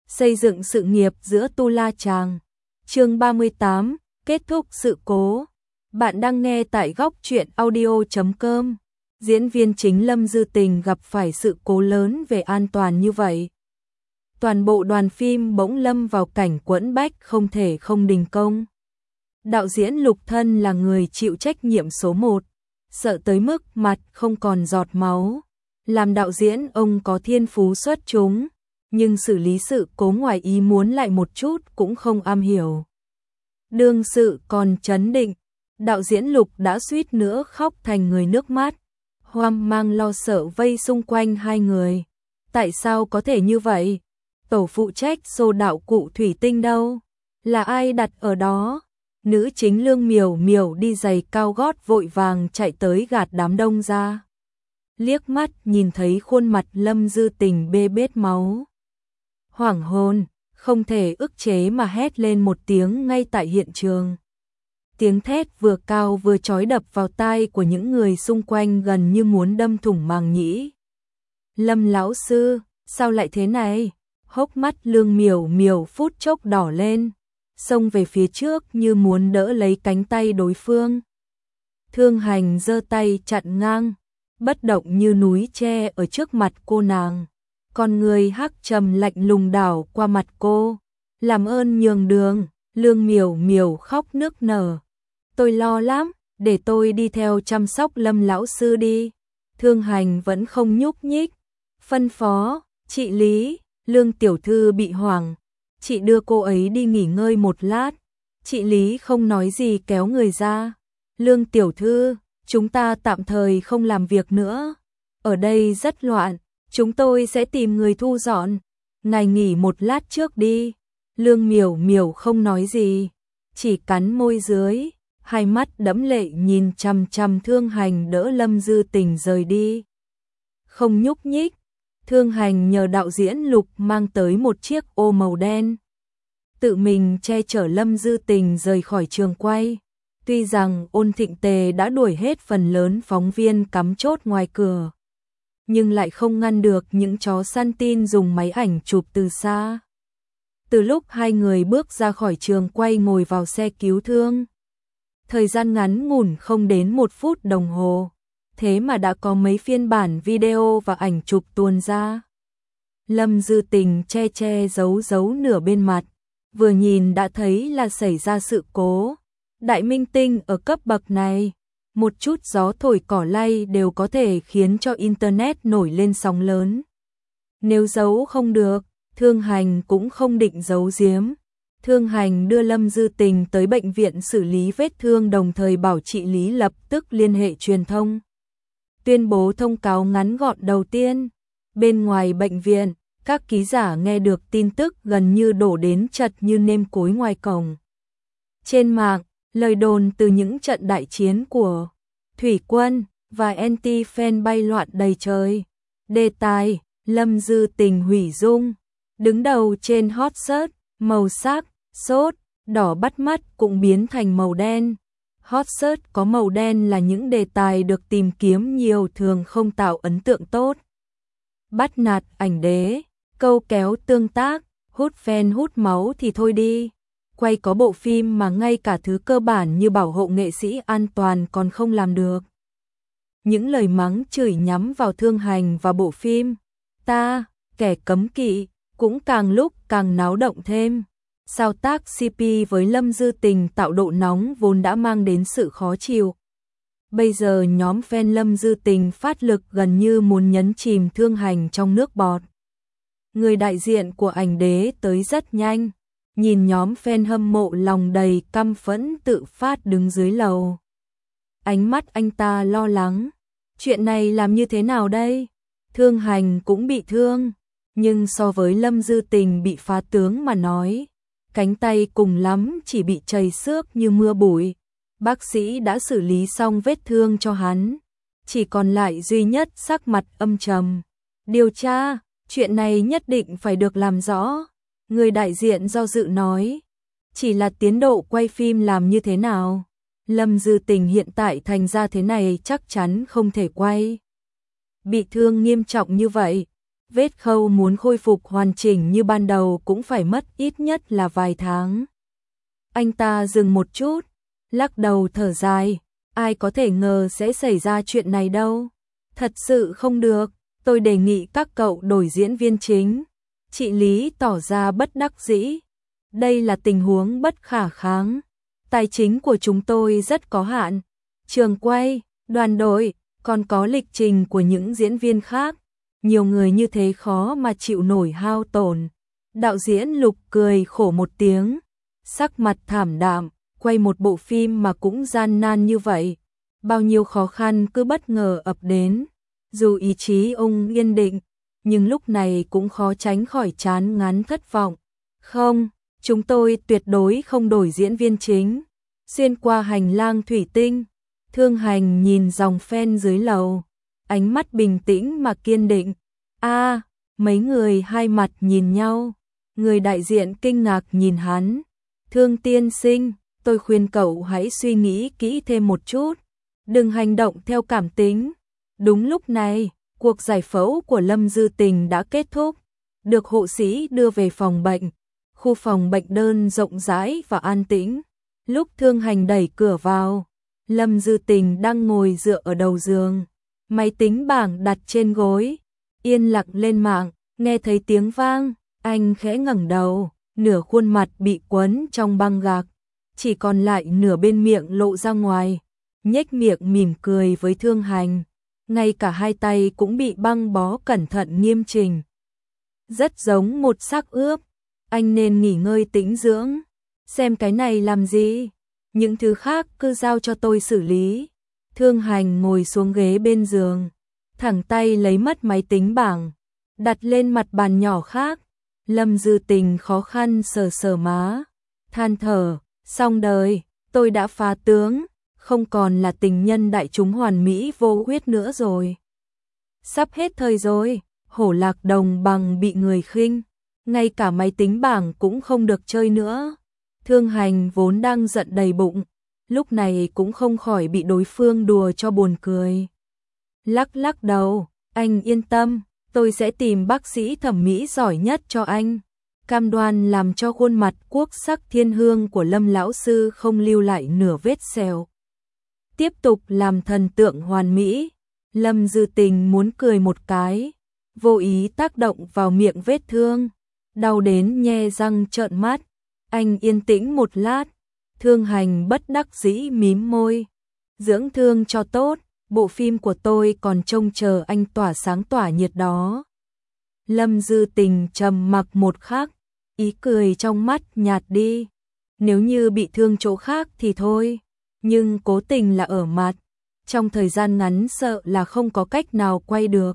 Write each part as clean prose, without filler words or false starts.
Xây dựng sự nghiệp giữa Tu La Chàng. Chương 38, kết thúc sự cố. Bạn đang nghe tại góc truyện audio.com. Diễn viên chính Lâm Dư Tình gặp phải sự cố lớn về an toàn như vậy. Toàn bộ đoàn phim bỗng lâm vào cảnh quẫn bách không thể không đình công. Đạo diễn Lục Thân là người chịu trách nhiệm số 1, sợ tới mức mặt không còn giọt máu. Làm đạo diễn ông có thiên phú xuất chúng, nhưng xử lý sự cố ngoài ý muốn lại một chút cũng không am hiểu. Đương sự còn trấn định, đạo diễn Lục đã suýt nữa khóc thành người nước mắt, hoang mang lo sợ vây xung quanh hai người. Tại sao có thể như vậy? Tổ phụ trách xô đạo cụ thủy tinh đâu? Là ai đặt ở đó? Nữ chính Lương Miểu Miểu đi giày cao gót vội vàng chạy tới gạt đám đông ra. Liếc mắt nhìn thấy khuôn mặt Lâm Dư Tình bê bết máu. Hoảng hồn, không thể ức chế mà hét lên một tiếng ngay tại hiện trường. Tiếng thét vừa cao vừa chói đập vào tai của những người xung quanh gần như muốn đâm thủng màng nhĩ. Lâm lão sư, sao lại thế này? Hốc mắt Lương Miểu Miểu phút chốc đỏ lên, xông về phía trước như muốn đỡ lấy cánh tay đối phương. Thương Hành giơ tay chặn ngang, bất động như núi tre ở trước mặt cô nàng. Con người hắc trầm lạnh lùng đảo qua mặt cô. Làm ơn nhường đường. Lương Miểu Miểu khóc nức nở. Tôi lo lắm, để tôi đi theo chăm sóc Lâm lão sư đi. Thương Hành vẫn không nhúc nhích. Phân phó, chị Lý. Lương tiểu thư bị hoảng. Chị đưa cô ấy đi nghỉ ngơi một lát. Chị Lý không nói gì kéo người ra. Lương tiểu thư, chúng ta tạm thời không làm việc nữa. Ở đây rất loạn, chúng tôi sẽ tìm người thu dọn. Ngài nghỉ một lát trước đi. Lương Miểu Miểu không nói gì, chỉ cắn môi dưới, hai mắt đẫm lệ nhìn chằm chằm Thương Hành đỡ Lâm Dư Tình rời đi. Không nhúc nhích. Thương Hành nhờ đạo diễn Lục mang tới một chiếc ô màu đen, tự mình che chở Lâm Dư Tình rời khỏi trường quay. Tuy rằng Ôn Thịnh Tề đã đuổi hết phần lớn phóng viên cắm chốt ngoài cửa, nhưng lại không ngăn được những chó săn tin dùng máy ảnh chụp từ xa. Từ lúc hai người bước ra khỏi trường quay ngồi vào xe cứu thương, thời gian ngắn ngủn không đến 1 phút đồng hồ, thế mà đã có mấy phiên bản video và ảnh chụp tuôn ra. Lâm Dư Tình che che giấu giấu nửa bên mặt, vừa nhìn đã thấy là xảy ra sự cố. Đại minh tinh ở cấp bậc này, một chút gió thổi cỏ lay đều có thể khiến cho internet nổi lên sóng lớn. Nếu giấu không được, Thương Hành cũng không định giấu giếm. Thương Hành đưa Lâm Dư Tình tới bệnh viện xử lý vết thương, đồng thời bảo chị Lý lập tức liên hệ truyền thông. Tuyên bố thông cáo ngắn gọn đầu tiên. Bên ngoài bệnh viện, các ký giả nghe được tin tức gần như đổ đến chật như nêm cối ngoài cổng. Trên mạng, lời đồn từ những trận đại chiến của Thủy Quân và anti-fan bay loạn đầy trời. Đề tài, Lâm Dư Tình hủy dung, đứng đầu trên hot search, màu sắc, sốt, đỏ bắt mắt cũng biến thành màu đen. Hot search có màu đen là những đề tài được tìm kiếm nhiều, thường không tạo ấn tượng tốt. Bắt nạt ảnh đế, câu kéo tương tác, hút fan hút máu thì thôi đi. Quay có bộ phim mà ngay cả thứ cơ bản như bảo hộ nghệ sĩ an toàn còn không làm được. Những lời mắng chửi nhắm vào Thương Hành và bộ phim Ta, kẻ cấm kỵ, cũng càng lúc càng náo động thêm. Sao tác CP với Lâm Dư Tình tạo độ nóng vốn đã mang đến sự khó chịu. Bây giờ nhóm fan Lâm Dư Tình phát lực gần như muốn nhấn chìm Thương Hành trong nước bọt. Người đại diện của ảnh đế tới rất nhanh, nhìn nhóm fan hâm mộ lòng đầy căm phẫn tự phát đứng dưới lầu. Ánh mắt anh ta lo lắng, chuyện này làm như thế nào đây? Thương Hành cũng bị thương, nhưng so với Lâm Dư Tình bị phá tướng mà nói, cánh tay cùng lắm chỉ bị chảy xước như mưa bụi. Bác sĩ đã xử lý xong vết thương cho hắn, chỉ còn lại duy nhất sắc mặt âm trầm. Điều tra, chuyện này nhất định phải được làm rõ. Người đại diện do dự nói, chỉ là tiến độ quay phim làm như thế nào? Lâm Dư Tình hiện tại thành ra thế này chắc chắn không thể quay. Bị thương nghiêm trọng như vậy, Vết khâu muốn khôi phục hoàn chỉnh như ban đầu cũng phải mất ít nhất là vài tháng. Anh ta dừng một chút, lắc đầu thở dài, ai có thể ngờ sẽ xảy ra chuyện này đâu. Thật sự không được, tôi đề nghị các cậu đổi diễn viên chính. Chị Lý tỏ ra bất đắc dĩ. Đây là tình huống bất khả kháng. Tài chính của chúng tôi rất có hạn. Trường quay, đoàn đội, còn có lịch trình của những diễn viên khác. Nhiều người như thế khó mà chịu nổi hao tổn. Đạo diễn Lục cười khổ một tiếng, sắc mặt thảm đạm, quay một bộ phim mà cũng gian nan như vậy. Bao nhiêu khó khăn cứ bất ngờ ập đến. Dù ý chí ông yên định, nhưng lúc này cũng khó tránh khỏi chán ngán thất vọng. Không, chúng tôi tuyệt đối không đổi diễn viên chính. Xuyên qua hành lang thủy tinh, Thương Hành nhìn dòng fan dưới lầu, ánh mắt bình tĩnh mà kiên định. Mấy người hai mặt nhìn nhau, người đại diện kinh ngạc nhìn hắn. Thương tiên sinh, tôi khuyên cậu hãy suy nghĩ kỹ thêm một chút, đừng hành động theo cảm tính. Đúng lúc này, cuộc giải phẫu của Lâm Dư Tình đã kết thúc, được hộ sĩ đưa về phòng bệnh. Khu phòng bệnh đơn rộng rãi và an tĩnh. Lúc Thương Hành đẩy cửa vào, Lâm Dư Tình đang ngồi dựa ở đầu giường, máy tính bảng đặt trên gối, yên lặng lên mạng. Nghe thấy tiếng vang, anh khẽ ngẩng đầu, nửa khuôn mặt bị quấn trong băng gạc, chỉ còn lại nửa bên miệng lộ ra ngoài, nhếch miệng mỉm cười với Thương Hành. Ngay cả hai tay cũng bị băng bó cẩn thận nghiêm chỉnh. Rất giống một xác ướp. Anh nên nghỉ ngơi tĩnh dưỡng. Xem cái này làm gì? Những thứ khác cứ giao cho tôi xử lý. Thương Hành ngồi xuống ghế bên giường, thẳng tay lấy mất máy tính bảng, đặt lên mặt bàn nhỏ khác. Lâm Dư Tình khó khăn sờ sờ má, than thở, xong đời, tôi đã phá tướng, không còn là tình nhân đại chúng hoàn mỹ vô khuyết nữa rồi. Sắp hết thời rồi, Hổ Lạc Đồng Bằng bị người khinh, ngay cả máy tính bảng cũng không được chơi nữa. Thương Hành vốn đang giận đầy bụng, lúc này cũng không khỏi bị đối phương đùa cho buồn cười. Lắc lắc đầu, anh yên tâm, tôi sẽ tìm bác sĩ thẩm mỹ giỏi nhất cho anh, cam đoan làm cho khuôn mặt quốc sắc thiên hương của Lâm lão sư không lưu lại nửa vết sẹo. Tiếp tục làm thần tượng hoàn mỹ. Lâm Dư Tình muốn cười một cái, vô ý tác động vào miệng vết thương, đau đến nhe răng trợn mắt. Anh yên tĩnh một lát, Thương Hành bất đắc dĩ mím môi. Dưỡng thương cho tốt, bộ phim của tôi còn trông chờ anh tỏa sáng tỏa nhiệt đó. Lâm Dư Tình trầm mặc một khắc, ý cười trong mắt nhạt đi. Nếu như bị thương chỗ khác thì thôi, nhưng cố tình là ở mặt, trong thời gian ngắn sợ là không có cách nào quay được.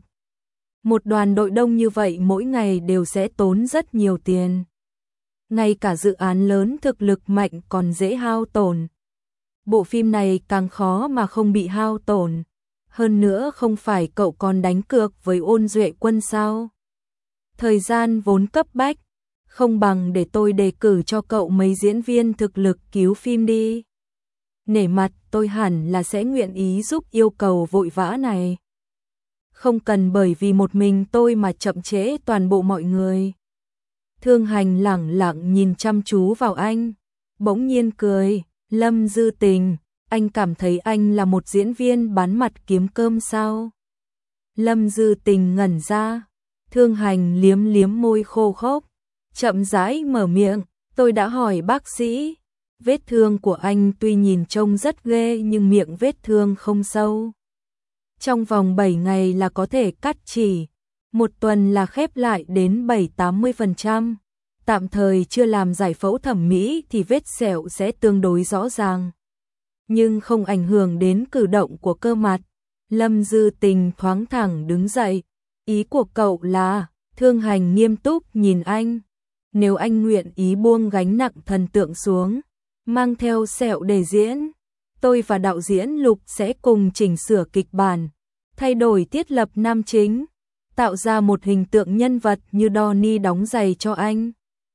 Một đoàn đội đông như vậy mỗi ngày đều sẽ tốn rất nhiều tiền. Ngay cả dự án lớn thực lực mạnh còn dễ hao tổn. Bộ phim này càng khó mà không bị hao tổn. Hơn nữa không phải cậu còn đánh cược với Ôn Duệ Quân sao? Thời gian vốn cấp bách, không bằng để tôi đề cử cho cậu mấy diễn viên thực lực cứu phim đi. Nể mặt tôi hẳn là sẽ nguyện ý giúp yêu cầu vội vã này. Không cần bởi vì một mình tôi mà chậm trễ toàn bộ mọi người. Thương Hành lẳng lặng nhìn chăm chú vào anh, bỗng nhiên cười. Lâm Dư Tình, anh cảm thấy anh là một diễn viên bán mặt kiếm cơm sao? Lâm Dư Tình ngẩn ra, Thương Hành liếm liếm môi khô khốc, chậm rãi mở miệng, tôi đã hỏi bác sĩ, vết thương của anh tuy nhìn trông rất ghê nhưng miệng vết thương không sâu. Trong vòng 7 ngày là có thể cắt chỉ, một tuần là khép lại đến 70-80%. Tạm thời chưa làm giải phẫu thẩm mỹ thì vết sẹo sẽ tương đối rõ ràng, nhưng không ảnh hưởng đến cử động của cơ mặt. Lâm Dư Tình thoáng thẳng đứng dậy. Ý của cậu là? Thương Hành nghiêm túc nhìn anh. Nếu anh nguyện ý buông gánh nặng thần tượng xuống, mang theo sẹo để diễn, tôi và đạo diễn Lục sẽ cùng chỉnh sửa kịch bản, thay đổi thiết lập nam chính, tạo ra một hình tượng nhân vật như Donnie đóng giày cho anh.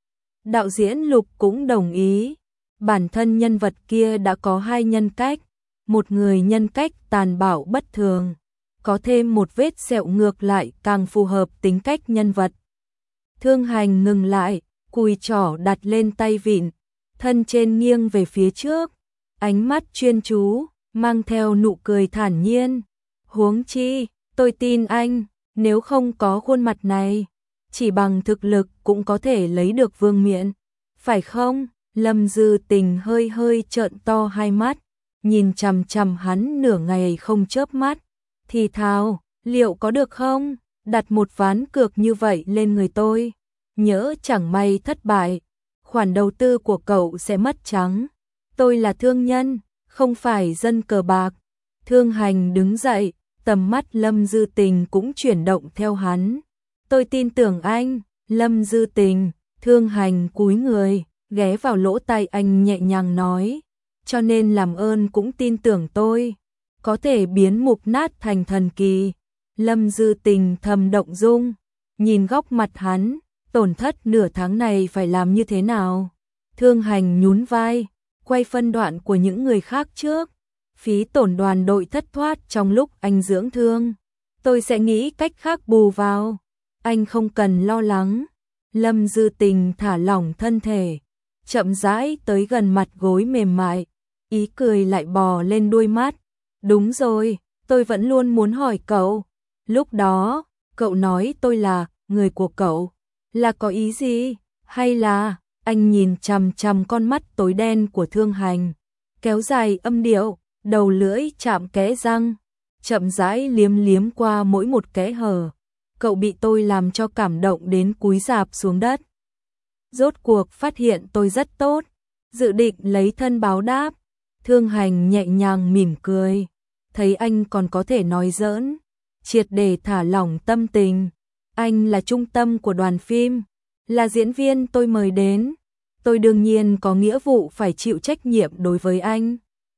Đạo diễn Lục cũng đồng ý. Bản thân nhân vật kia đã có hai nhân cách, một người nhân cách tàn bạo bất thường, có thêm một vết sẹo ngược lại càng phù hợp tính cách nhân vật. Thương Hành ngừng lại, cùi trỏ đặt lên tay vịn, thân trên nghiêng về phía trước, ánh mắt chuyên chú, mang theo nụ cười thản nhiên. Huống chi, tôi tin anh, nếu không có khuôn mặt này, chỉ bằng thực lực cũng có thể lấy được vương miện. Phải không? Lâm Dư Tình hơi hơi trợn to hai mắt, nhìn chằm chằm hắn nửa ngày không chớp mắt, thì thào, liệu có được không? Đặt một ván cược như vậy lên người tôi, nhỡ chẳng may thất bại, khoản đầu tư của cậu sẽ mất trắng. Tôi là thương nhân, không phải dân cờ bạc. Thương Hành đứng dậy, tầm mắt Lâm Dư Tình cũng chuyển động theo hắn. Tôi tin tưởng anh, Lâm Dư Tình. Thương Hành cúi người, ghé vào lỗ tai anh nhẹ nhàng nói, cho nên làm ơn cũng tin tưởng tôi, có thể biến mục nát thành thần kỳ. Lâm Dư Tình thầm động dung, nhìn góc mặt hắn, tổn thất nửa tháng này phải làm như thế nào? Thương Hành nhún vai, quay phân đoạn của những người khác trước, phí tổn đoàn đội thất thoát trong lúc anh dưỡng thương. Tôi sẽ nghĩ cách khác bù vào, anh không cần lo lắng. Lâm Dư Tình thả lỏng thân thể, chậm rãi tới gần mặt gối mềm mại, ý cười lại bò lên đuôi mắt. Đúng rồi, tôi vẫn luôn muốn hỏi cậu, lúc đó, cậu nói tôi là người của cậu, là có ý gì? Hay là, anh nhìn chằm chằm con mắt tối đen của Thương Hành, kéo dài âm điệu, đầu lưỡi chạm kẽ răng, chậm rãi liếm liếm qua mỗi một kẽ hở. Cậu bị tôi làm cho cảm động đến cúi rạp xuống đất. Rốt cuộc phát hiện tôi rất tốt, dự định lấy thân báo đáp. Thương Hành nhẹ nhàng mỉm cười, thấy anh còn có thể nói giỡn, triệt để thả lỏng tâm tình. Anh là trung tâm của đoàn phim, là diễn viên tôi mời đến, tôi đương nhiên có nghĩa vụ phải chịu trách nhiệm đối với anh.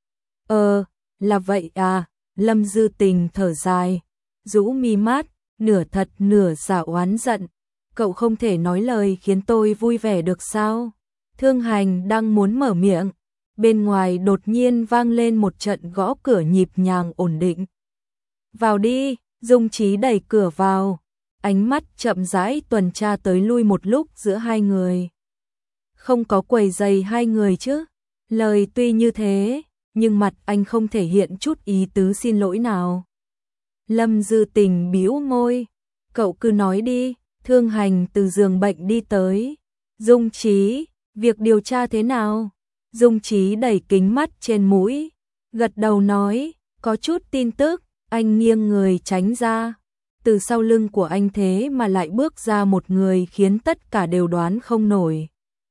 Là vậy à? Lâm Dư Tình thở dài, rũ mi mắt, nửa thật nửa giả oán giận. Cậu không thể nói lời khiến tôi vui vẻ được sao? Thương Hành đang muốn mở miệng, bên ngoài đột nhiên vang lên một trận gõ cửa nhịp nhàng ổn định. Vào đi, Dung Chí đẩy cửa vào, ánh mắt chậm rãi tuần tra tới lui một lúc giữa hai người. Không có quấy rầy hai người chứ? Lời tuy như thế, nhưng mặt anh không thể hiện chút ý tứ xin lỗi nào. Lâm Dư Tình bĩu môi, cậu cứ nói đi. Thương Hành từ giường bệnh đi tới. Dung Chí, việc điều tra thế nào? Dung Chí đẩy kính mắt trên mũi, gật đầu nói, có chút tin tức. Anh nghiêng người tránh ra, từ sau lưng của anh thế mà lại bước ra một người khiến tất cả đều đoán không nổi.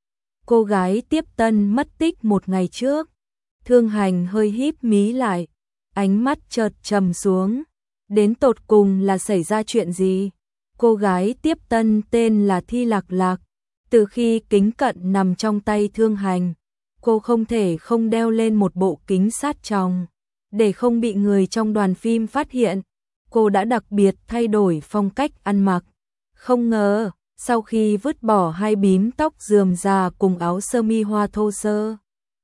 Cô gái tiếp tân mất tích một ngày trước. Thương Hành hơi híp mí lại, ánh mắt chợt trầm xuống. Đến tột cùng là xảy ra chuyện gì? Cô gái tiếp tân tên là Thi Lạc Lạc. Từ khi kính cận nằm trong tay Thương Hành, cô không thể không đeo lên một bộ kính sát tròng. Để không bị người trong đoàn phim phát hiện, cô đã đặc biệt thay đổi phong cách ăn mặc. Không ngờ, sau khi vứt bỏ hai bím tóc rườm rà cùng áo sơ mi hoa thô sơ,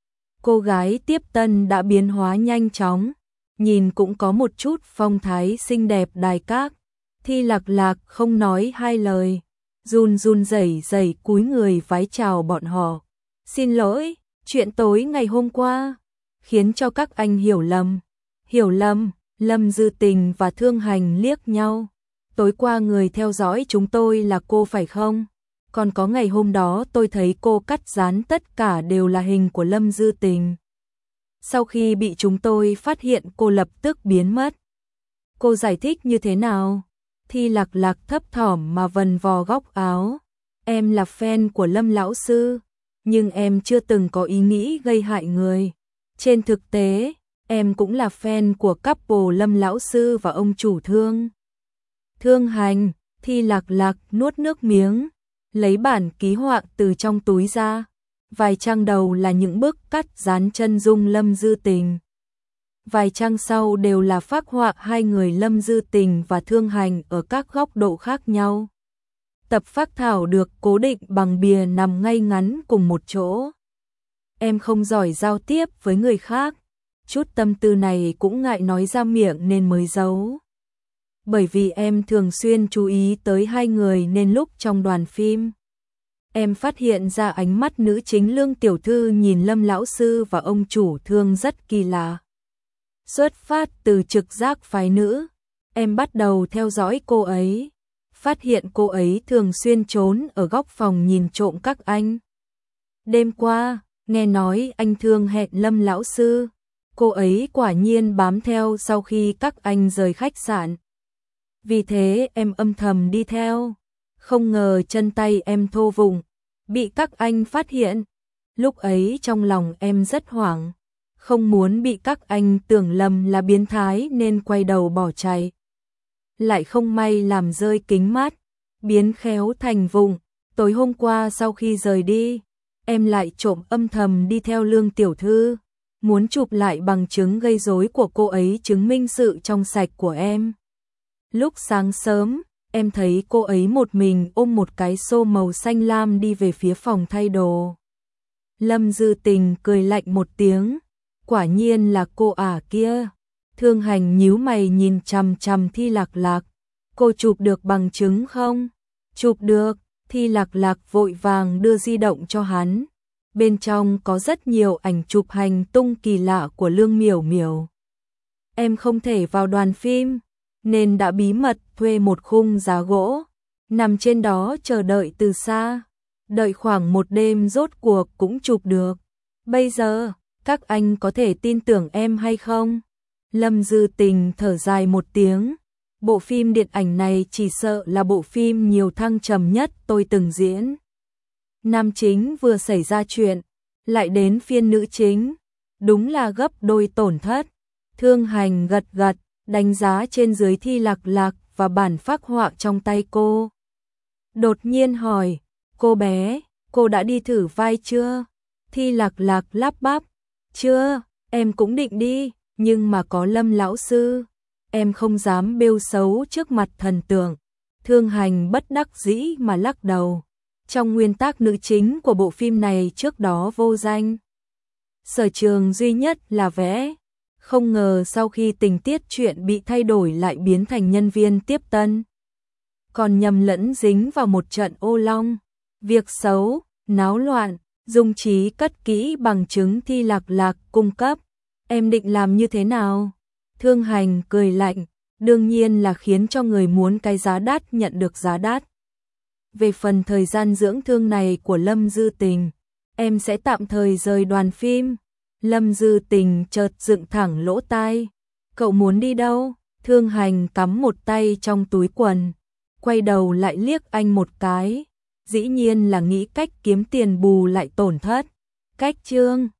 cô gái tiếp tân đã biến hóa nhanh chóng, nhìn cũng có một chút phong thái xinh đẹp đài các. Thi Lạc Lạc không nói hai lời, run run rẩy rẩy cúi người vái chào bọn họ. Xin lỗi, chuyện tối ngày hôm qua khiến cho các anh hiểu lầm. Hiểu lầm? Lâm Dư Tình và Thương Hành liếc nhau. Tối qua người theo dõi chúng tôi là cô phải không? Còn có ngày hôm đó tôi thấy cô cắt dán tất cả đều là hình của Lâm Dư Tình. Sau khi bị chúng tôi phát hiện cô lập tức biến mất. Cô giải thích như thế nào? Thi Lạc Lạc thấp thỏm mà vần vò góc áo. Em là fan của Lâm lão sư, nhưng em chưa từng có ý nghĩ gây hại người. Trên thực tế, em cũng là fan của couple Lâm lão sư và ông chủ Thương. Thương Hành. Thi Lạc Lạc nuốt nước miếng, lấy bản ký họa từ trong túi ra. Vài trang đầu là những bức cắt dán chân dung Lâm Dư Tình. Vài trang sau đều là phác họa hai người Lâm Dư Tình và Thương Hành ở các góc độ khác nhau. Tập phác thảo được cố định bằng bìa nằm ngay ngắn cùng một chỗ. Em không giỏi giao tiếp với người khác, chút tâm tư này cũng ngại nói ra miệng nên mới giấu. bởi vì em thường xuyên chú ý tới hai người nên lúc trong đoàn phim, em phát hiện ra ánh mắt nữ chính Lương tiểu thư nhìn Lâm lão sư và ông chủ Thương rất kỳ lạ. Xuất phát từ trực giác phái nữ, em bắt đầu theo dõi cô ấy, phát hiện cô ấy thường xuyên trốn ở góc phòng nhìn trộm các anh. Đêm qua, nghe nói anh Thương hẹn Lâm lão sư, cô ấy quả nhiên bám theo sau khi các anh rời khách sạn. Vì thế em âm thầm đi theo, không ngờ chân tay em thô vụng, bị các anh phát hiện. Lúc ấy trong lòng em rất hoảng, không muốn bị các anh tưởng lầm là biến thái nên quay đầu bỏ chạy. Lại không may làm rơi kính mát, biến khéo thành vụng. Tối hôm qua sau khi rời đi, em lại trộm âm thầm đi theo Lương tiểu thư, muốn chụp lại bằng chứng gây rối của cô ấy chứng minh sự trong sạch của em. Lúc sáng sớm, em thấy cô ấy một mình ôm một cái xô màu xanh lam đi về phía phòng thay đồ. Lâm Dư Tình cười lạnh một tiếng, quả nhiên là cô ả kia. Thương Hành nhíu mày nhìn chằm chằm Thi Lạc Lạc, cô chụp được bằng chứng không? Chụp được. Thi Lạc Lạc vội vàng đưa di động cho hắn. Bên trong có rất nhiều ảnh chụp hành tung kỳ lạ của Lương Miểu Miểu. Em không thể vào đoàn phim, nên đã bí mật thuê một khung giá gỗ, nằm trên đó chờ đợi từ xa. Đợi khoảng một đêm rốt cuộc cũng chụp được. Bây giờ, các anh có thể tin tưởng em hay không? Lâm Dư Tình thở dài một tiếng. Bộ phim điện ảnh này chỉ sợ là bộ phim nhiều thăng trầm nhất tôi từng diễn. Nam chính vừa xảy ra chuyện, lại đến phiên nữ chính, đúng là gấp đôi tổn thất. Thương Hành gật gật, đánh giá trên dưới Thi Lạc Lạc và bản phác họa trong tay cô. Đột nhiên hỏi, cô bé, cô đã đi thử vai chưa? Thi Lạc Lạc lắp bắp, chưa, em cũng định đi, nhưng mà có Lâm lão sư. Em không dám bêu xấu trước mặt thần tượng. Thương Hành bất đắc dĩ mà lắc đầu. Trong nguyên tắc nữ chính của bộ phim này trước đó vô danh, sở trường duy nhất là vẽ. Không ngờ sau khi tình tiết chuyện bị thay đổi lại biến thành nhân viên tiếp tân, còn nhầm lẫn dính vào một trận ô long. Việc xấu, náo loạn, Dung Trí cất kỹ bằng chứng Thi Lạc Lạc cung cấp. Em định làm như thế nào? Thương Hành cười lạnh, đương nhiên là khiến cho người muốn cái giá đắt nhận được giá đắt. Về phần thời gian dưỡng thương này của Lâm Dư Tình, em sẽ tạm thời rời đoàn phim. Lâm Dư Tình chợt dựng thẳng lỗ tai. Cậu muốn đi đâu? Thương Hành cắm một tay trong túi quần, quay đầu lại liếc anh một cái. Dĩ nhiên là nghĩ cách kiếm tiền bù lại tổn thất. Cách chương